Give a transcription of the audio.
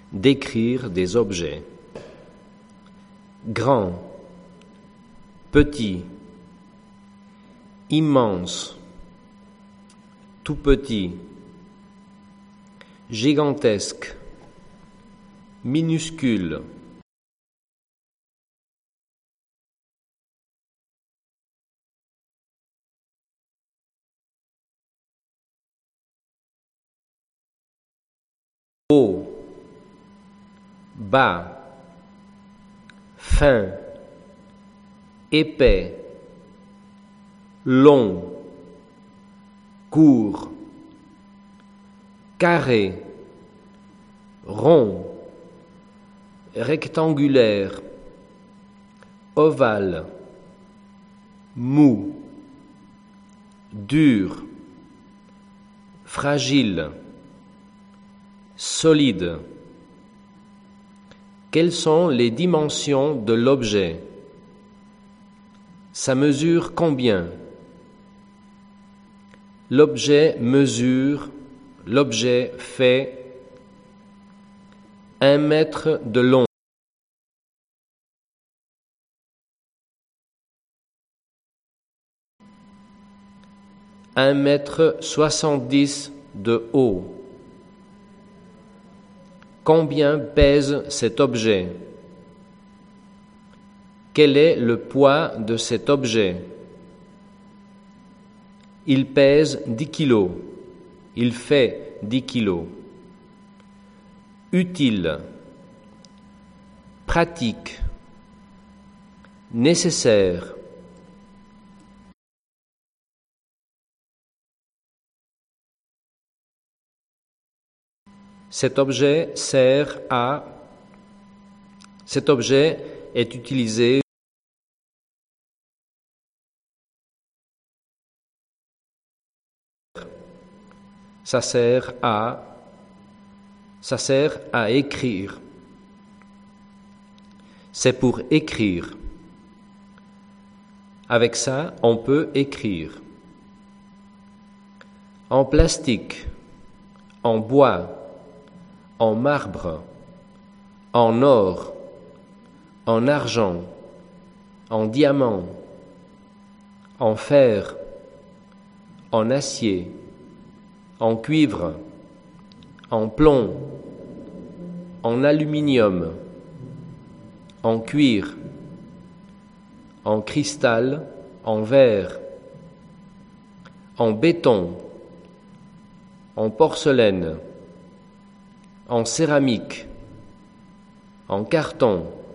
Décrire des objets. Grand, petit, immense, tout petit, gigantesque, minuscule. Haut, bas, fin, épais, long, court, carré, rond, rectangulaire, ovale, mou, dur, fragile, solide. Quelles sont les dimensions de l'objet? Ça mesure combien? L'objet fait 1 mètre de long. Un mètre 70 de haut. Combien pèse cet objet? Quel est le poids de cet objet? Il pèse 10 kilos. Il fait 10 kilos. Utile, pratique, nécessaire. Cet objet est utilisé ça sert à écrire. C'est pour écrire. Avec ça, on peut écrire. En plastique, en bois, en marbre, en or, en argent, en diamant, en fer, en acier, en cuivre, en plomb, en aluminium, en cuir, en cristal, en verre, en béton, en porcelaine, en céramique, en carton,